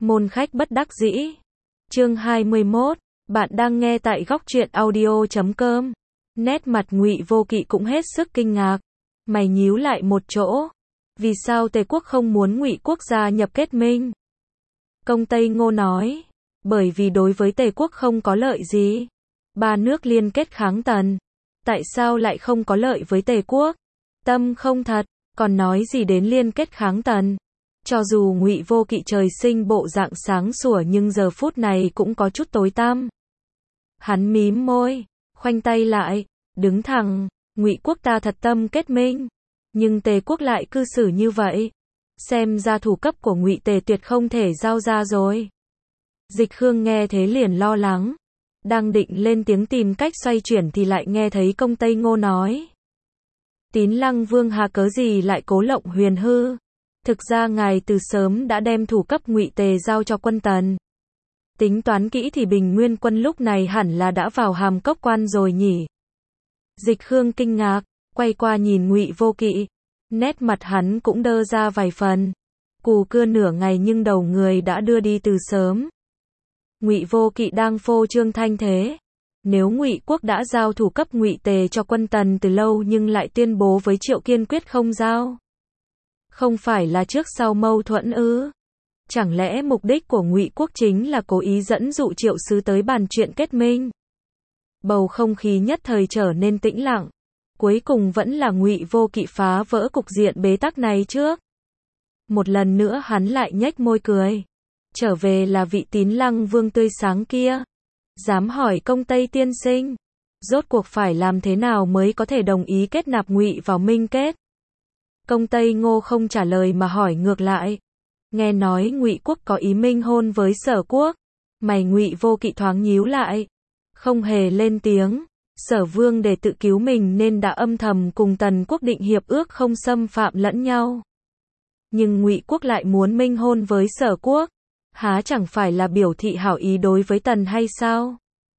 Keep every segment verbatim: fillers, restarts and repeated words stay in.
Môn khách bất đắc dĩ. Chương hai mươi mốt. Bạn đang nghe tại góc truyện audio chấm com. Nét mặt Ngụy Vô Kỵ cũng hết sức kinh ngạc. Mày nhíu lại một chỗ. Vì sao Tề quốc không muốn Ngụy quốc gia nhập kết minh? Công Tây Ngô nói. Bởi vì đối với Tề quốc không có lợi gì. Ba nước liên kết kháng Tần. Tại sao lại không có lợi với Tề quốc? Tâm không thật, còn nói gì đến liên kết kháng Tần? Cho dù Ngụy Vô Kỵ trời sinh bộ dạng sáng sủa nhưng giờ phút này cũng có chút tối tăm. Hắn mím môi, khoanh tay lại, đứng thẳng, Ngụy quốc ta thật tâm kết minh, nhưng Tề quốc lại cư xử như vậy. Xem ra thủ cấp của Ngụy Tề tuyệt không thể giao ra rồi. Dịch Khương nghe thế liền lo lắng, đang định lên tiếng tìm cách xoay chuyển thì lại nghe thấy Công Tây Ngô nói. Tín Lăng Vương hà cớ gì lại cố lộng huyền hư? Thực ra ngài từ sớm đã đem thủ cấp Ngụy Tề giao cho quân Tần. Tính toán kỹ thì Bình Nguyên quân lúc này hẳn là đã vào Hàm Cốc quan rồi nhỉ? Dịch Khương kinh ngạc, quay qua nhìn Ngụy Vô Kỵ, nét mặt hắn cũng đơ ra vài phần. Cù cưa nửa ngày nhưng đầu người đã đưa đi từ sớm. Ngụy Vô Kỵ đang phô trương thanh thế. Nếu Ngụy quốc đã giao thủ cấp Ngụy Tề cho quân Tần từ lâu nhưng lại tuyên bố với Triệu kiên quyết không giao. Không phải là trước sau mâu thuẫn ư? Chẳng lẽ mục đích của Ngụy quốc chính là cố ý dẫn dụ Triệu sứ tới bàn chuyện kết minh? Bầu không khí nhất thời trở nên tĩnh lặng. Cuối cùng vẫn là Ngụy Vô Kỵ phá vỡ cục diện bế tắc này trước. Một lần nữa hắn lại nhếch môi cười. Trở về là vị Tín Lăng Vương tươi sáng kia. Dám hỏi Công Tây tiên sinh, rốt cuộc phải làm thế nào mới có thể đồng ý kết nạp Ngụy vào minh kết? Công Tây Ngô không trả lời mà hỏi ngược lại. Nghe nói Ngụy quốc có ý minh hôn với Sở quốc. Mày Ngụy Vô Kỵ thoáng nhíu lại, không hề lên tiếng. Sở Vương để tự cứu mình nên đã âm thầm cùng Tần quốc định hiệp ước không xâm phạm lẫn nhau. Nhưng Ngụy quốc lại muốn minh hôn với Sở quốc, há chẳng phải là biểu thị hảo ý đối với Tần hay sao?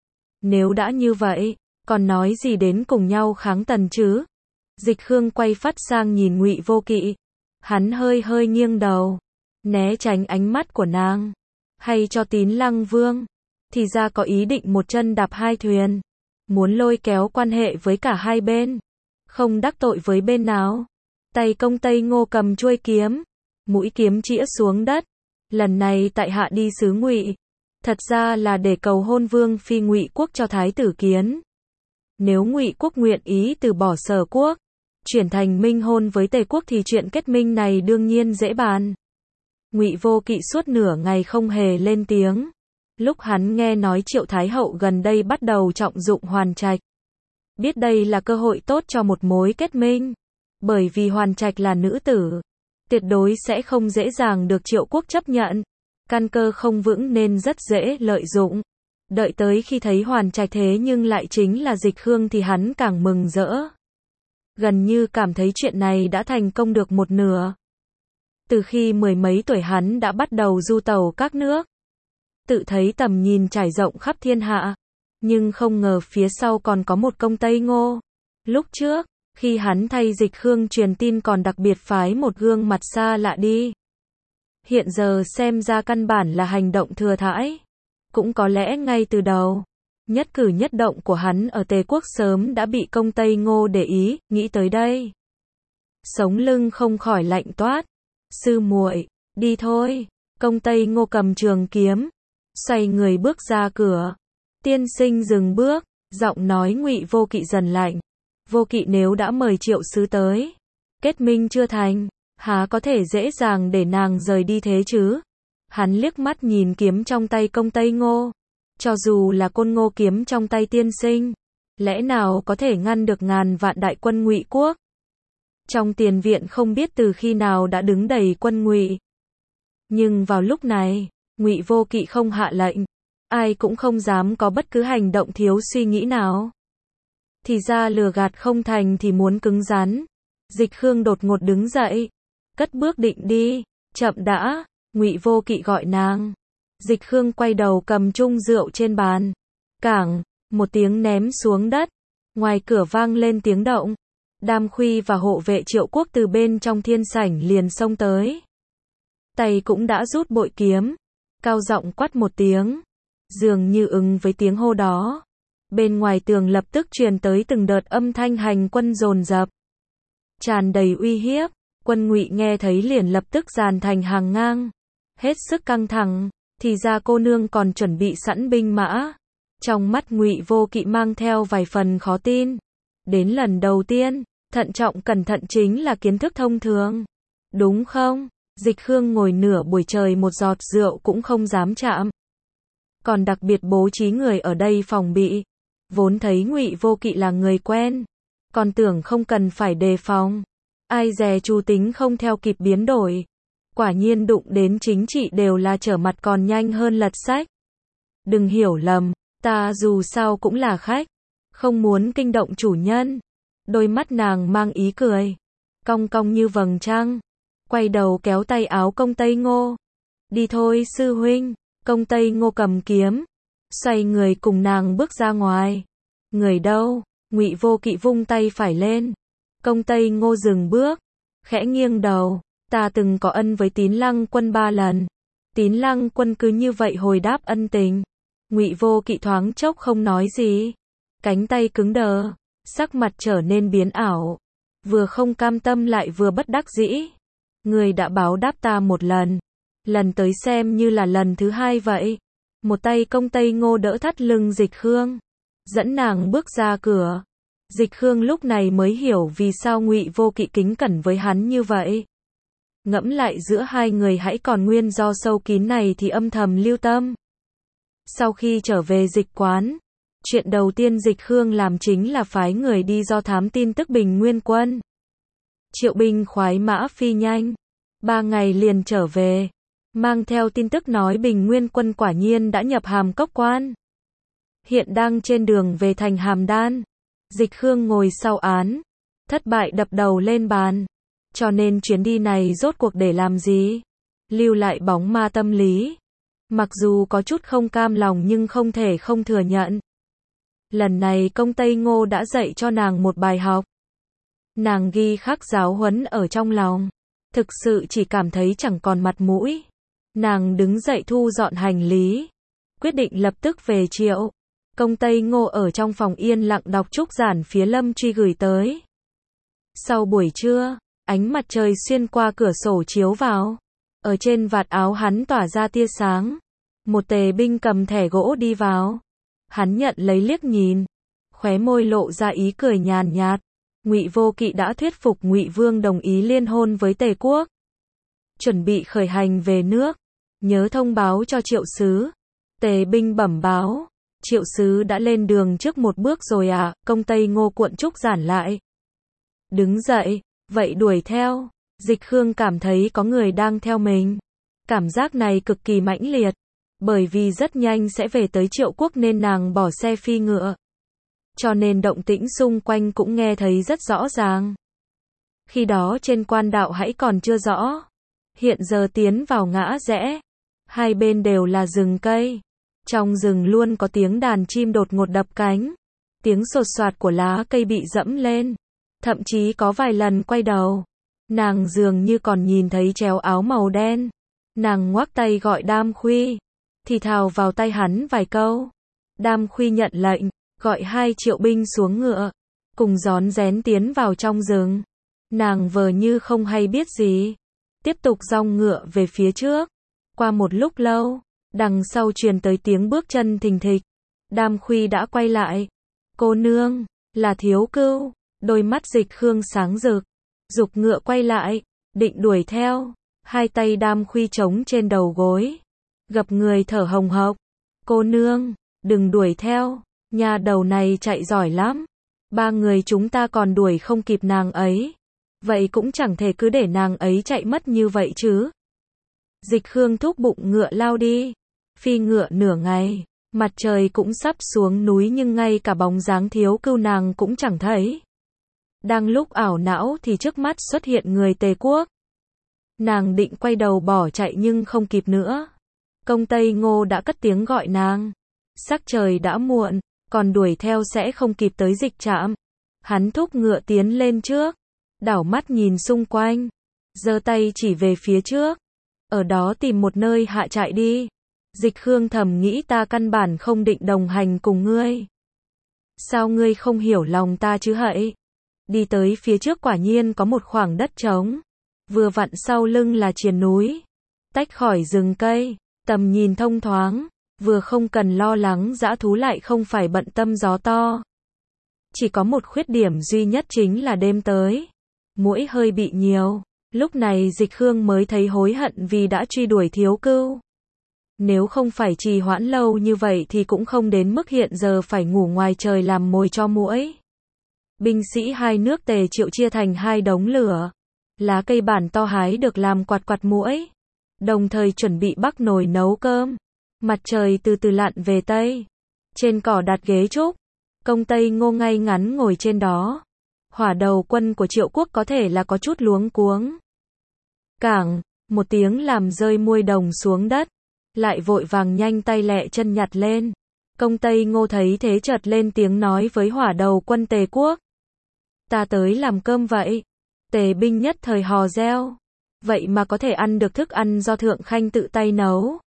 Nếu đã như vậy, còn nói gì đến cùng nhau kháng Tần chứ? Dịch Khương quay phát sang nhìn Ngụy Vô Kỵ. Hắn hơi hơi nghiêng đầu, né tránh ánh mắt của nàng. Hay cho Tín Lăng Vương, thì ra có ý định một chân đạp hai thuyền. Muốn lôi kéo quan hệ với cả hai bên. Không đắc tội với bên nào. Tay Công Tây Ngô cầm chuôi kiếm. Mũi kiếm chĩa xuống đất. Lần này tại hạ đi xứ Ngụy. Thật ra là để cầu hôn Vương phi Ngụy quốc cho Thái tử Kiến. Nếu Ngụy quốc nguyện ý từ bỏ Sở quốc, chuyển thành minh hôn với Tề quốc thì chuyện kết minh này đương nhiên dễ bàn. Ngụy Vô Kỵ suốt nửa ngày không hề lên tiếng. Lúc hắn nghe nói Triệu Thái hậu gần đây bắt đầu trọng dụng Hoàn Trạch, biết đây là cơ hội tốt cho một mối kết minh. Bởi vì Hoàn Trạch là nữ tử, tuyệt đối sẽ không dễ dàng được Triệu quốc chấp nhận. Căn cơ không vững nên rất dễ lợi dụng. Đợi tới khi thấy Hoàn Trạch thế nhưng lại chính là Dịch Khương thì hắn càng mừng rỡ. Gần như cảm thấy chuyện này đã thành công được một nửa. Từ khi mười mấy tuổi hắn đã bắt đầu du tàu các nước. Tự thấy tầm nhìn trải rộng khắp thiên hạ. Nhưng không ngờ phía sau còn có một Công Tây Ngô. Lúc trước, khi hắn thay Dịch Khương truyền tin còn đặc biệt phái một gương mặt xa lạ đi. Hiện giờ xem ra căn bản là hành động thừa thãi. Cũng có lẽ ngay từ đầu, nhất cử nhất động của hắn ở Tề quốc sớm đã bị Công Tây Ngô để ý. Nghĩ tới đây, sống lưng không khỏi lạnh toát. Sư muội, đi thôi. Công Tây Ngô cầm trường kiếm, xoay người bước ra cửa. Tiên sinh dừng bước, giọng nói Ngụy Vô Kỵ dần lạnh. Vô Kỵ nếu đã mời Triệu sứ tới, kết minh chưa thành, há có thể dễ dàng để nàng rời đi thế chứ? Hắn liếc mắt nhìn kiếm trong tay Công Tây Ngô. Cho dù là Côn Ngô kiếm trong tay tiên sinh, lẽ nào có thể ngăn được ngàn vạn đại quân Ngụy quốc? Trong tiền viện không biết từ khi nào đã đứng đầy quân Ngụy. Nhưng vào lúc này, Ngụy Vô Kỵ không hạ lệnh, ai cũng không dám có bất cứ hành động thiếu suy nghĩ nào. Thì ra lừa gạt không thành thì muốn cứng rắn. Dịch Khương đột ngột đứng dậy, cất bước định đi. Chậm đã, Ngụy Vô Kỵ gọi nàng. Dịch Khương quay đầu cầm chung rượu trên bàn. Cảng, một tiếng ném xuống đất. Ngoài cửa vang lên tiếng động. Đam Khuy và hộ vệ Triệu quốc từ bên trong thiên sảnh liền xông tới. Tay cũng đã rút bội kiếm. cao giọng quát một tiếng. Dường như ứng với tiếng hô đó, bên ngoài tường lập tức truyền tới từng đợt âm thanh hành quân dồn dập, tràn đầy uy hiếp. Quân Ngụy nghe thấy liền lập tức dàn thành hàng ngang, hết sức căng thẳng, thì ra cô nương còn chuẩn bị sẵn binh mã. Trong mắt Ngụy Vô Kỵ mang theo vài phần khó tin. Đến lần đầu tiên, thận trọng cẩn thận chính là kiến thức thông thường. Đúng không? Dịch Khương ngồi nửa buổi trời một giọt rượu cũng không dám chạm. Còn đặc biệt bố trí người ở đây phòng bị. Vốn thấy Ngụy Vô Kỵ là người quen, còn tưởng không cần phải đề phòng. Ai dè Chu tính không theo kịp biến đổi. Quả nhiên đụng đến chính trị đều là trở mặt còn nhanh hơn lật sách. Đừng hiểu lầm, ta dù sao cũng là khách, không muốn kinh động chủ nhân. Đôi mắt nàng mang ý cười, cong cong như vầng trăng, quay đầu kéo tay áo Công Tây Ngô. Đi thôi sư huynh. Công Tây Ngô cầm kiếm, xoay người cùng nàng bước ra ngoài. Người đâu? Ngụy Vô Kỵ vung tay phải lên. Công Tây Ngô dừng bước, khẽ nghiêng đầu. Ta từng có ân với Tín Lăng Quân ba lần. Tín Lăng Quân cứ như vậy hồi đáp ân tình. Ngụy Vô Kỵ thoáng chốc không nói gì, cánh tay cứng đờ, sắc mặt trở nên biến ảo, vừa không cam tâm lại vừa bất đắc dĩ. Người đã báo đáp ta một lần, lần tới xem như là lần thứ hai vậy. Một tay Công Tây Ngô đỡ thắt lưng Dịch Khương, dẫn nàng bước ra cửa. Dịch Khương lúc này mới hiểu vì sao Ngụy Vô Kỵ kính cẩn với hắn như vậy. Ngẫm lại giữa hai người hãy còn nguyên do sâu kín này thì âm thầm lưu tâm. Sau khi trở về dịch quán, chuyện đầu tiên Dịch Khương làm chính là phái người đi do thám tin tức Bình Nguyên Quân. Triệu binh khoái mã phi nhanh, ba ngày liền trở về, mang theo tin tức nói Bình Nguyên Quân quả nhiên đã nhập Hàm Cốc Quan, hiện đang trên đường về thành Hàm Đan. Dịch Khương ngồi sau án, thất bại đập đầu lên bàn. Cho nên chuyến đi này rốt cuộc để làm gì? Lưu lại bóng ma tâm lý. Mặc dù có chút không cam lòng nhưng không thể không thừa nhận. Lần này Công Tây Ngô đã dạy cho nàng một bài học. Nàng ghi khắc giáo huấn ở trong lòng. Thực sự chỉ cảm thấy chẳng còn mặt mũi. Nàng đứng dậy thu dọn hành lý, quyết định lập tức về Triệu. Công Tây Ngô ở trong phòng yên lặng đọc trúc giản phía Lâm Truy gửi tới. Sau buổi trưa, ánh mặt trời xuyên qua cửa sổ chiếu vào. Ở trên vạt áo hắn tỏa ra tia sáng. Một tề binh cầm thẻ gỗ đi vào. Hắn nhận lấy liếc nhìn, khóe môi lộ ra ý cười nhàn nhạt. Ngụy Vô Kỵ đã thuyết phục Ngụy Vương đồng ý liên hôn với Tề quốc, chuẩn bị khởi hành về nước, nhớ thông báo cho Triệu sứ. Tề binh bẩm báo, Triệu sứ đã lên đường trước một bước rồi à? Công Tây Ngô cuộn trúc giản lại, đứng dậy, vậy đuổi theo. Dịch Khương cảm thấy có người đang theo mình. Cảm giác này cực kỳ mãnh liệt, bởi vì rất nhanh sẽ về tới Triệu quốc nên nàng bỏ xe phi ngựa. Cho nên động tĩnh xung quanh cũng nghe thấy rất rõ ràng. Khi đó trên quan đạo hãy còn chưa rõ. Hiện giờ tiến vào ngã rẽ, hai bên đều là rừng cây. Trong rừng luôn có tiếng đàn chim đột ngột đập cánh, tiếng sột soạt của lá cây bị dẫm lên. Thậm chí có vài lần quay đầu, nàng dường như còn nhìn thấy chéo áo màu đen. Nàng ngoắc tay gọi Đam Khuy, thì thào vào tay hắn vài câu. Đam Khuy nhận lệnh, gọi hai triệu binh xuống ngựa, cùng rón rén tiến vào trong rừng. Nàng vờ như không hay biết gì, tiếp tục dong ngựa về phía trước. Qua một lúc lâu, đằng sau truyền tới tiếng bước chân thình thịch. Đam Khuy đã quay lại. Cô nương, là Thiếu Cưu. Đôi mắt Dịch Khương sáng rực, giục ngựa quay lại, định đuổi theo. Hai tay Đam Khuy trống trên đầu gối, gập người thở hồng hộc. Cô nương, đừng đuổi theo, nhà đầu này chạy giỏi lắm. Ba người chúng ta còn đuổi không kịp nàng ấy. Vậy cũng chẳng thể cứ để nàng ấy chạy mất như vậy chứ. Dịch Khương thúc bụng ngựa lao đi, phi ngựa nửa ngày, mặt trời cũng sắp xuống núi nhưng ngay cả bóng dáng Thiếu Cưu nàng cũng chẳng thấy. Đang lúc ảo não thì trước mắt xuất hiện người Tề quốc. Nàng định quay đầu bỏ chạy nhưng không kịp nữa. Công Tây Ngô đã cất tiếng gọi nàng. Sắc trời đã muộn, còn đuổi theo sẽ không kịp tới dịch trạm. Hắn thúc ngựa tiến lên trước, đảo mắt nhìn xung quanh, giơ tay chỉ về phía trước. Ở đó tìm một nơi hạ trại đi. Dịch Khương thầm nghĩ ta căn bản không định đồng hành cùng ngươi. Sao ngươi không hiểu lòng ta chứ hậy? Đi tới phía trước quả nhiên có một khoảng đất trống. Vừa vặn sau lưng là triền núi. Tách khỏi rừng cây, tầm nhìn thông thoáng. Vừa không cần lo lắng dã thú lại không phải bận tâm gió to. Chỉ có một khuyết điểm duy nhất chính là đêm tới. Muỗi hơi bị nhiều. Lúc này Dịch Khương mới thấy hối hận vì đã truy đuổi Thiếu Cưu. Nếu không phải trì hoãn lâu như vậy thì cũng không đến mức hiện giờ phải ngủ ngoài trời làm mồi cho muỗi. Binh sĩ hai nước Tề Triệu chia thành hai đống lửa. Lá cây bản to hái được làm quạt quạt muỗi. Đồng thời chuẩn bị bắc nồi nấu cơm. Mặt trời từ từ lặn về Tây. Trên cỏ đặt ghế trúc. Công Tây Ngô ngay ngắn ngồi trên đó. Hỏa đầu quân của Triệu Quốc có thể là có chút luống cuống. Cảng, một tiếng làm rơi muôi đồng xuống đất. Lại vội vàng nhanh tay lẹ chân nhặt lên. Công Tây Ngô thấy thế chợt lên tiếng nói với hỏa đầu quân Tề Quốc. Ta tới làm cơm vậy. Tề binh nhất thời hò reo. Vậy mà có thể ăn được thức ăn do Thượng Khanh tự tay nấu.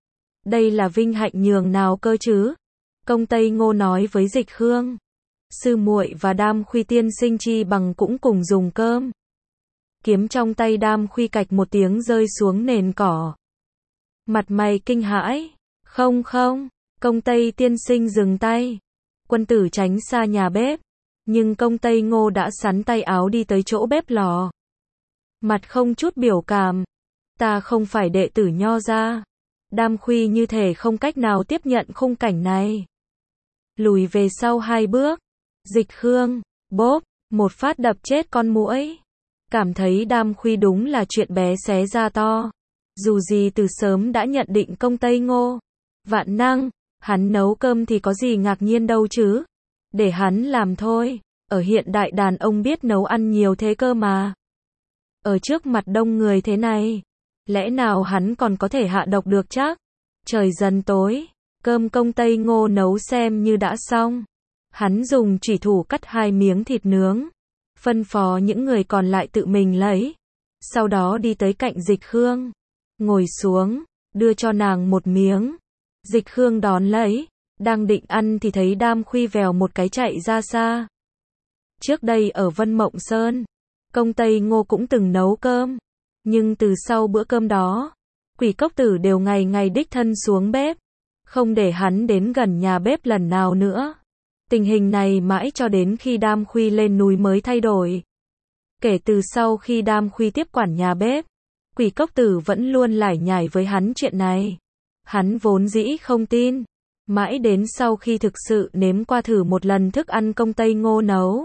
Đây là vinh hạnh nhường nào cơ chứ? Công Tây Ngô nói với Dịch Khương. Sư muội và Đam Khuy tiên sinh chi bằng cũng cùng dùng cơm. Kiếm trong tay Đam Khuy cạch một tiếng rơi xuống nền cỏ. Mặt mày kinh hãi. Không không, Công Tây tiên sinh dừng tay. Quân tử tránh xa nhà bếp. Nhưng Công Tây Ngô đã sắn tay áo đi tới chỗ bếp lò. Mặt không chút biểu cảm. Ta không phải đệ tử Nho gia. Đam Khuy như thể không cách nào tiếp nhận khung cảnh này. Lùi về sau hai bước. Dịch Khương, bốp, một phát đập chết con muỗi. Cảm thấy Đam Khuy đúng là chuyện bé xé ra to. Dù gì từ sớm đã nhận định Công Tây Ngô. Vạn năng, hắn nấu cơm thì có gì ngạc nhiên đâu chứ. Để hắn làm thôi. Ở hiện đại đàn ông biết nấu ăn nhiều thế cơ mà. Ở trước mặt đông người thế này. Lẽ nào hắn còn có thể hạ độc được chắc? Trời dần tối. Cơm Công Tây Ngô nấu xem như đã xong. Hắn dùng chủy thủ cắt hai miếng thịt nướng. Phân phó những người còn lại tự mình lấy. Sau đó đi tới cạnh Dịch Khương. Ngồi xuống. Đưa cho nàng một miếng. Dịch Khương đón lấy. Đang định ăn thì thấy Đam Khuy vèo một cái chạy ra xa. Trước đây ở Vân Mộng Sơn. Công Tây Ngô cũng từng nấu cơm. Nhưng từ sau bữa cơm đó. Quỷ Cốc Tử đều ngày ngày đích thân xuống bếp. Không để hắn đến gần nhà bếp lần nào nữa. Tình hình này mãi cho đến khi Đam Khuy lên núi mới thay đổi. Kể từ sau khi Đam Khuy tiếp quản nhà bếp. Quỷ Cốc Tử vẫn luôn lải nhải với hắn chuyện này. Hắn vốn dĩ không tin. Mãi đến sau khi thực sự nếm qua thử một lần thức ăn Công Tây Ngô nấu.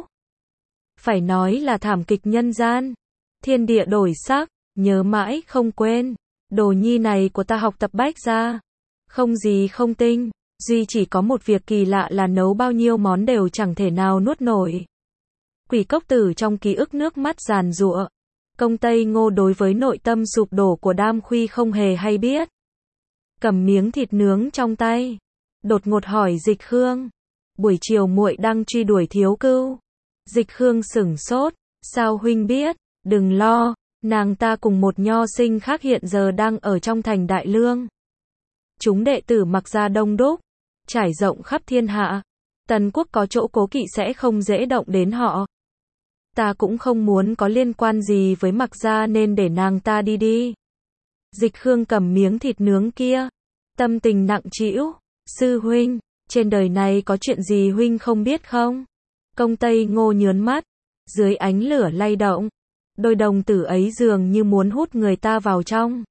Phải nói là thảm kịch nhân gian. Thiên địa đổi sắc, nhớ mãi không quên. Đồ nhi này của ta học tập bách gia. Không gì không tinh, duy chỉ có một việc kỳ lạ là nấu bao nhiêu món đều chẳng thể nào nuốt nổi. Quỷ Cốc Tử trong ký ức nước mắt giàn giụa. Công Tây Ngô đối với nội tâm sụp đổ của Đam Khuy không hề hay biết. Cầm miếng thịt nướng trong tay. Đột ngột hỏi Dịch Khương. Buổi chiều muội đang truy đuổi Thiếu Cưu. Dịch Khương sửng sốt. Sao huynh biết? Đừng lo. Nàng ta cùng một nho sinh khác hiện giờ đang ở trong thành Đại Lương. Chúng đệ tử Mặc gia đông đúc. Trải rộng khắp thiên hạ. Tần quốc có chỗ cố kỵ sẽ không dễ động đến họ. Ta cũng không muốn có liên quan gì với Mặc gia nên để nàng ta đi đi. Dịch Khương cầm miếng thịt nướng kia. Tâm tình nặng trĩu. Sư huynh, trên đời này có chuyện gì huynh không biết không? Công Tây Ngô nhớn mắt. Dưới ánh lửa lay động. Đôi đồng tử ấy dường như muốn hút người ta vào trong.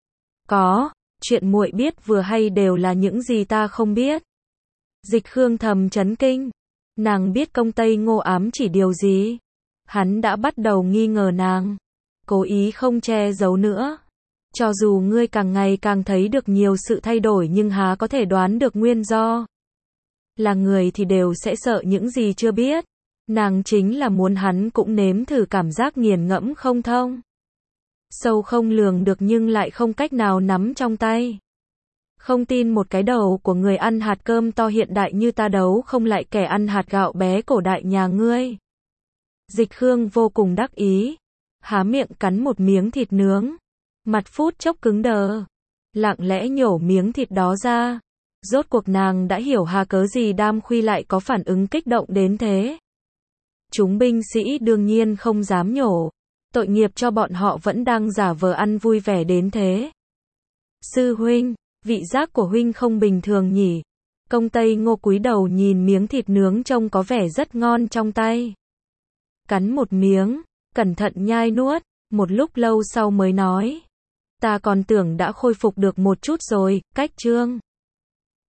Có, chuyện muội biết vừa hay đều là những gì ta không biết. Dịch Khương thầm chấn kinh. Nàng biết Công Tây Ngô ám chỉ điều gì? Hắn đã bắt đầu nghi ngờ nàng. Cố ý không che giấu nữa. Cho dù ngươi càng ngày càng thấy được nhiều sự thay đổi nhưng há có thể đoán được nguyên do. Là người thì đều sẽ sợ những gì chưa biết. Nàng chính là muốn hắn cũng nếm thử cảm giác nghiền ngẫm không thông. Sâu không lường được nhưng lại không cách nào nắm trong tay. Không tin một cái đầu của người ăn hạt cơm to hiện đại như ta đấu không lại kẻ ăn hạt gạo bé cổ đại nhà ngươi. Dịch Khương vô cùng đắc ý. Há miệng cắn một miếng thịt nướng. Mặt phút chốc cứng đờ. lặng lẽ nhổ miếng thịt đó ra. Rốt cuộc nàng đã hiểu hà cớ gì Đam Khuy lại có phản ứng kích động đến thế. Chúng binh sĩ đương nhiên không dám nhổ. Tội nghiệp cho bọn họ vẫn đang giả vờ ăn vui vẻ đến thế. Sư huynh, vị giác của huynh không bình thường nhỉ. Công Tây Ngô cúi đầu nhìn miếng thịt nướng trông có vẻ rất ngon trong tay. Cắn một miếng, cẩn thận nhai nuốt, một lúc lâu sau mới nói. Ta còn tưởng đã khôi phục được một chút rồi, cách trương.